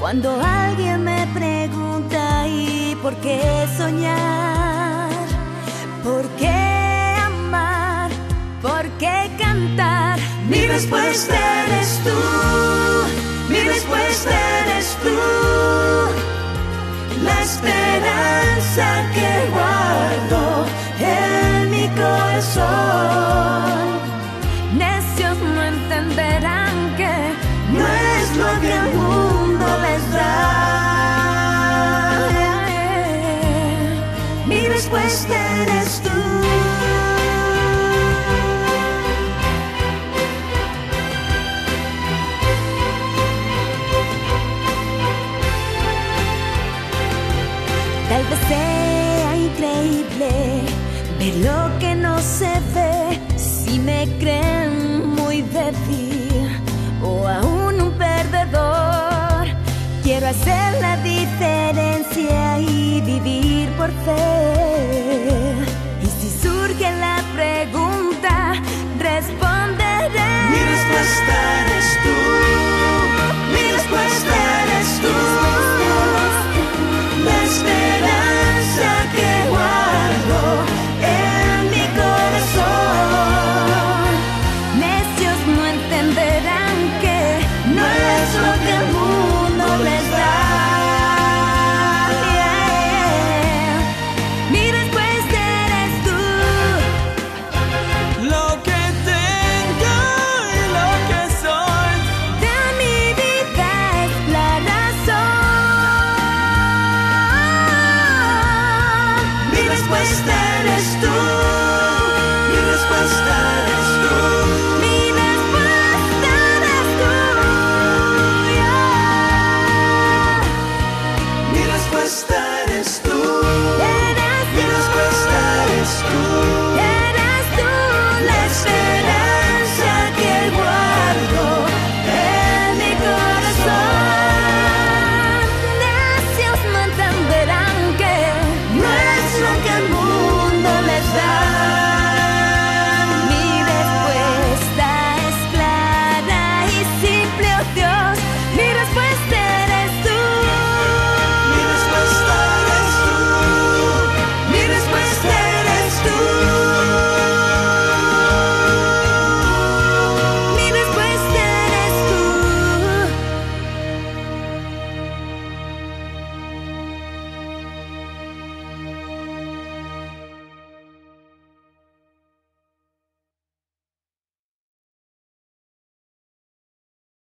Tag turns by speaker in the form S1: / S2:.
S1: Cuando alguien me pregunta ¿y por qué soñar? ¿Por qué amar? ¿Por qué cantar? Mi respuesta eres tú, mi respuesta eres tú, la esperanza que guardo en mi corazón. Necios no entenderán que no es lo que el mundo les da. Mi respuesta eres tú. Tal vez sea increíble ver lo que no se ve. Si me creen muy débil o aún un perdedor, quiero hacer la diferencia y vivir por fe.